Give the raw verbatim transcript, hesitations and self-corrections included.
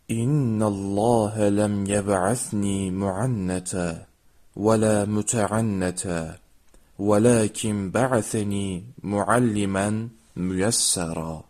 إن الله لم يبعثني معنتا ولا متعنتا، ولكن بعثني معلما ميسرا.